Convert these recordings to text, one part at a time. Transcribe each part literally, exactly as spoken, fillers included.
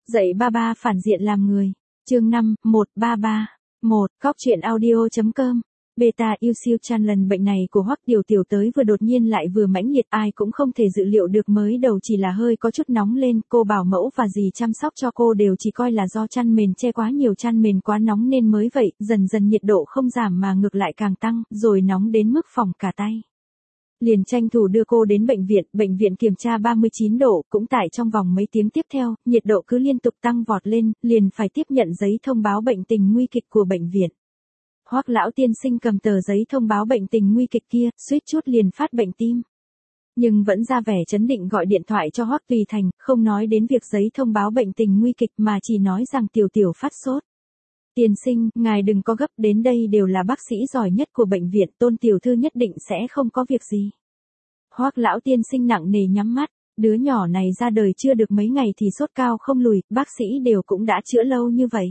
Dạy ba ba phản diện làm người. Chương năm, một ba ba. một. Góc truyện audio.com. Beta yêu siêu chan lần bệnh này của Hoắc Tiểu Tiểu tới vừa đột nhiên lại vừa mãnh liệt, ai cũng không thể dự liệu được, mới đầu chỉ là hơi có chút nóng lên, cô bảo mẫu và dì chăm sóc cho cô đều chỉ coi là do chăn mền che quá nhiều, chăn mền quá nóng nên mới vậy, dần dần nhiệt độ không giảm mà ngược lại càng tăng, rồi nóng đến mức phỏng cả tay. Liền tranh thủ đưa cô đến bệnh viện, bệnh viện kiểm tra ba mươi chín độ, cũng tại trong vòng mấy tiếng tiếp theo, nhiệt độ cứ liên tục tăng vọt lên, liền phải tiếp nhận giấy thông báo bệnh tình nguy kịch của bệnh viện. Hoắc lão tiên sinh cầm tờ giấy thông báo bệnh tình nguy kịch kia, suýt chút liền phát bệnh tim. Nhưng vẫn ra vẻ trấn định gọi điện thoại cho Hoắc Tùy Thành, không nói đến việc giấy thông báo bệnh tình nguy kịch mà chỉ nói rằng Tiểu Tiểu phát sốt. Tiên sinh, ngài đừng có gấp, đến đây đều là bác sĩ giỏi nhất của bệnh viện, Tôn tiểu thư nhất định sẽ không có việc gì. Hoắc lão tiên sinh nặng nề nhắm mắt, đứa nhỏ này ra đời chưa được mấy ngày thì sốt cao không lùi, bác sĩ đều cũng đã chữa lâu như vậy.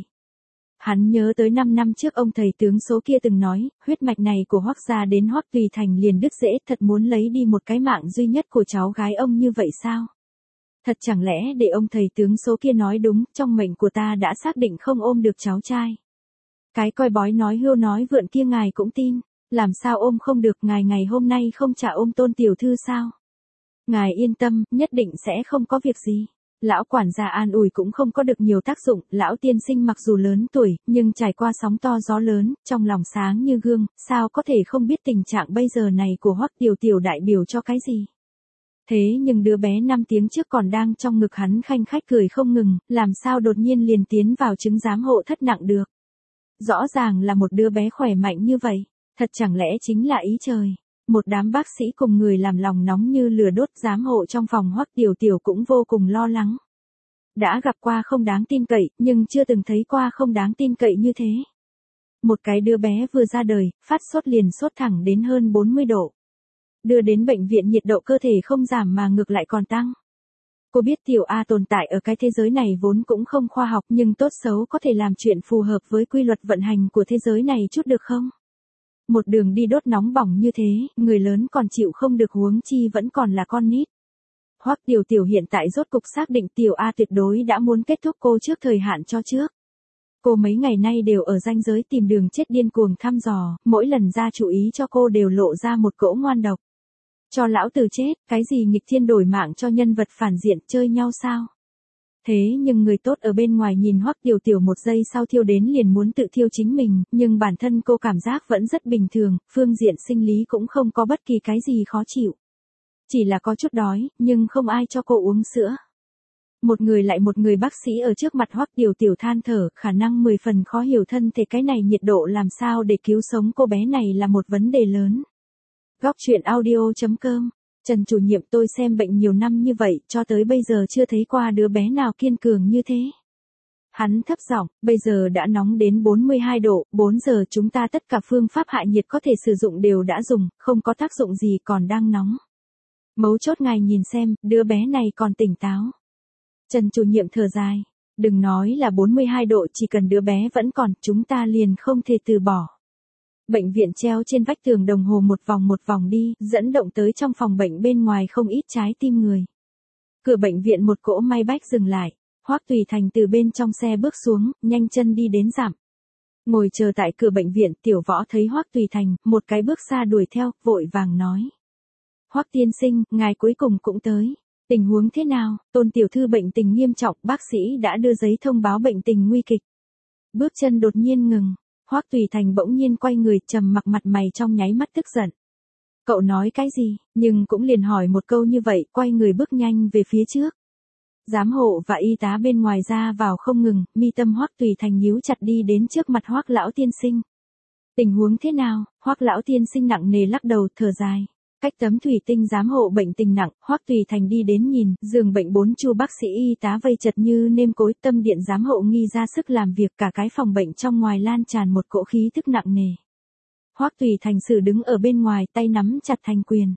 Hắn nhớ tới năm năm trước ông thầy tướng số kia từng nói, huyết mạch này của Hoắc gia đến Hoắc Tùy Thành liền đứt rễ, thật muốn lấy đi một cái mạng duy nhất của cháu gái ông như vậy sao? Thật chẳng lẽ để ông thầy tướng số kia nói đúng, trong mệnh của ta đã xác định không ôm được cháu trai. Cái coi bói nói hưu nói vượn kia ngài cũng tin, làm sao ôm không được, ngài ngày hôm nay không trả ôm Tôn tiểu thư sao? Ngài yên tâm, nhất định sẽ không có việc gì. Lão quản gia an ủi cũng không có được nhiều tác dụng, lão tiên sinh mặc dù lớn tuổi, nhưng trải qua sóng to gió lớn, trong lòng sáng như gương, sao có thể không biết tình trạng bây giờ này của Hoắc Tiểu Tiểu đại biểu cho cái gì. Thế nhưng đứa bé năm tiếng trước còn đang trong ngực hắn khanh khách cười không ngừng, làm sao đột nhiên liền tiến vào chứng giám hộ thất nặng được. Rõ ràng là một đứa bé khỏe mạnh như vậy, thật chẳng lẽ chính là ý trời. Một đám bác sĩ cùng người làm lòng nóng như lửa đốt, giám hộ trong phòng Hoắc Tiểu Tiểu cũng vô cùng lo lắng. Đã gặp qua không đáng tin cậy, nhưng chưa từng thấy qua không đáng tin cậy như thế. Một cái đứa bé vừa ra đời, phát sốt liền sốt thẳng đến hơn bốn mươi độ. Đưa đến bệnh viện nhiệt độ cơ thể không giảm mà ngược lại còn tăng. Cô biết Tiểu A tồn tại ở cái thế giới này vốn cũng không khoa học, nhưng tốt xấu có thể làm chuyện phù hợp với quy luật vận hành của thế giới này chút được không? Một đường đi đốt nóng bỏng như thế, người lớn còn chịu không được, huống chi vẫn còn là con nít. Hoắc Tiểu Tiểu hiện tại rốt cục xác định Tiểu A tuyệt đối đã muốn kết thúc cô trước thời hạn cho trước. Cô mấy ngày nay đều ở ranh giới tìm đường chết điên cuồng thăm dò, mỗi lần ra chủ ý cho cô đều lộ ra một cỗ ngoan độc. Cho lão tử chết, cái gì nghịch thiên đổi mạng cho nhân vật phản diện, chơi nhau sao? Thế nhưng người tốt ở bên ngoài nhìn Hoắc Tiểu Tiểu một giây sau thiêu đến liền muốn tự thiêu chính mình, nhưng bản thân cô cảm giác vẫn rất bình thường, phương diện sinh lý cũng không có bất kỳ cái gì khó chịu. Chỉ là có chút đói, nhưng không ai cho cô uống sữa. Một người lại một người bác sĩ ở trước mặt Hoắc Tiểu Tiểu than thở, khả năng mười phần khó hiểu thân thể cái này nhiệt độ làm sao để cứu sống cô bé này là một vấn đề lớn. Góc truyện audio.com. Trần chủ nhiệm, tôi xem bệnh nhiều năm như vậy, cho tới bây giờ chưa thấy qua đứa bé nào kiên cường như thế. Hắn thấp giọng, bây giờ đã nóng đến bốn mươi hai độ, bốn giờ chúng ta tất cả phương pháp hạ nhiệt có thể sử dụng đều đã dùng, không có tác dụng gì, còn đang nóng. Mấu chốt ngài nhìn xem, đứa bé này còn tỉnh táo. Trần chủ nhiệm thở dài, đừng nói là bốn mươi hai độ, chỉ cần đứa bé vẫn còn, chúng ta liền không thể từ bỏ. Bệnh viện treo trên vách tường đồng hồ một vòng một vòng đi, dẫn động tới trong phòng bệnh bên ngoài không ít trái tim người. Cửa bệnh viện một cỗ may bách dừng lại, Hoắc Tùy Thành từ bên trong xe bước xuống, nhanh chân đi đến dặm. Ngồi chờ tại cửa bệnh viện, Tiểu Võ thấy Hoắc Tùy Thành, một cái bước xa đuổi theo, vội vàng nói. Hoắc tiên sinh, ngài cuối cùng cũng tới. Tình huống thế nào? Tôn tiểu thư bệnh tình nghiêm trọng, bác sĩ đã đưa giấy thông báo bệnh tình nguy kịch. Bước chân đột nhiên ngừng. Hoắc Tùy Thành bỗng nhiên quay người, trầm mặc, mặt mày trong nháy mắt tức giận. Cậu nói cái gì? Nhưng cũng liền hỏi một câu như vậy, quay người bước nhanh về phía trước. Giám hộ và y tá bên ngoài ra vào không ngừng, mi tâm Hoắc Tùy Thành nhíu chặt, đi đến trước mặt Hoắc lão tiên sinh. Tình huống thế nào? Hoắc lão tiên sinh nặng nề lắc đầu, thở dài. Cách tấm thủy tinh giám hộ bệnh tình nặng, Hoắc Tùy Thành đi đến nhìn, giường bệnh bốn chu bác sĩ y tá vây chật như nêm cối, tâm điện giám hộ nghi ra sức làm việc, cả cái phòng bệnh trong ngoài lan tràn một cỗ khí thức nặng nề. Hoắc Tùy Thành xử đứng ở bên ngoài, tay nắm chặt thành quyền.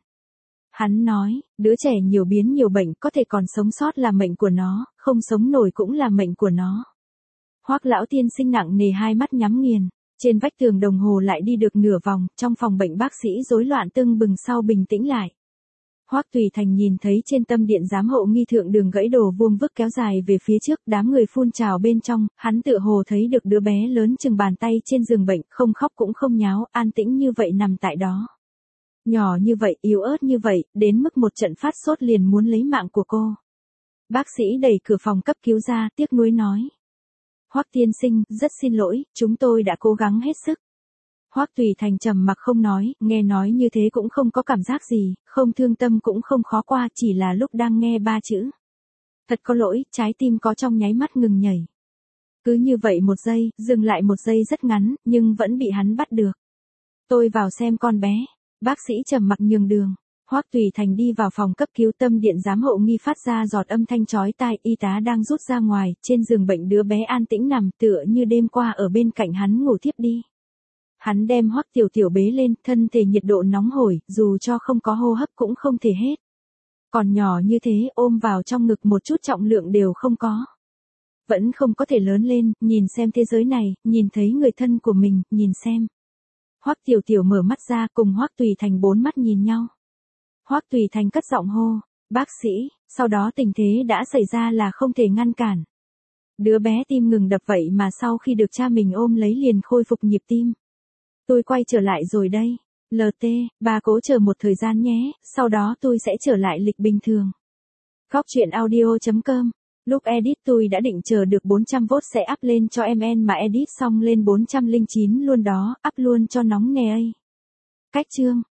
Hắn nói, đứa trẻ nhiều biến nhiều bệnh, có thể còn sống sót là mệnh của nó, không sống nổi cũng là mệnh của nó. Hoắc lão tiên sinh nặng nề hai mắt nhắm nghiền. Trên vách tường đồng hồ lại đi được nửa vòng, trong phòng bệnh bác sĩ rối loạn tưng bừng sau bình tĩnh lại. Hoắc Tùy Thành nhìn thấy trên tâm điện giám hộ nghi thượng đường gãy đổ vuông vức kéo dài về phía trước, đám người phun trào bên trong, hắn tựa hồ thấy được đứa bé lớn chừng bàn tay trên giường bệnh, không khóc cũng không nháo, an tĩnh như vậy nằm tại đó. Nhỏ như vậy, yếu ớt như vậy, đến mức một trận phát sốt liền muốn lấy mạng của cô. Bác sĩ đẩy cửa phòng cấp cứu ra, tiếc nuối nói. Hoắc tiên sinh, rất xin lỗi, chúng tôi đã cố gắng hết sức. Hoắc Tùy Thành trầm mặc không nói, nghe nói như thế cũng không có cảm giác gì, không thương tâm cũng không khó qua, chỉ là lúc đang nghe ba chữ. Thật có lỗi, trái tim có trong nháy mắt ngừng nhảy. Cứ như vậy một giây, dừng lại một giây rất ngắn, nhưng vẫn bị hắn bắt được. Tôi vào xem con bé. Bác sĩ trầm mặc nhường đường. Hoắc Tùy Thành đi vào phòng cấp cứu, tâm điện giám hộ nghi phát ra giọt âm thanh chói tai, y tá đang rút ra ngoài, trên giường bệnh đứa bé an tĩnh nằm tựa như đêm qua ở bên cạnh hắn ngủ thiếp đi. Hắn đem Hoắc Tiểu Tiểu bế lên, thân thể nhiệt độ nóng hổi, dù cho không có hô hấp cũng không thể hết. Còn nhỏ như thế, ôm vào trong ngực một chút trọng lượng đều không có. Vẫn không có thể lớn lên, nhìn xem thế giới này, nhìn thấy người thân của mình, nhìn xem. Hoắc Tiểu Tiểu mở mắt ra, cùng Hoắc Tùy Thành bốn mắt nhìn nhau. Hoắc Tùy Thành cất giọng hô, bác sĩ, sau đó tình thế đã xảy ra là không thể ngăn cản. Đứa bé tim ngừng đập vậy mà sau khi được cha mình ôm lấy liền khôi phục nhịp tim. Tôi quay trở lại rồi đây. lờ tê, bà cố chờ một thời gian nhé, sau đó tôi sẽ trở lại lịch bình thường. Góc truyện audio chấm com. Lúc edit tôi đã định chờ được bốn trăm vốt sẽ up lên cho em en mà edit xong lên bốn trăm lẻ chín luôn đó, up luôn cho nóng nè ấy. Cách chương.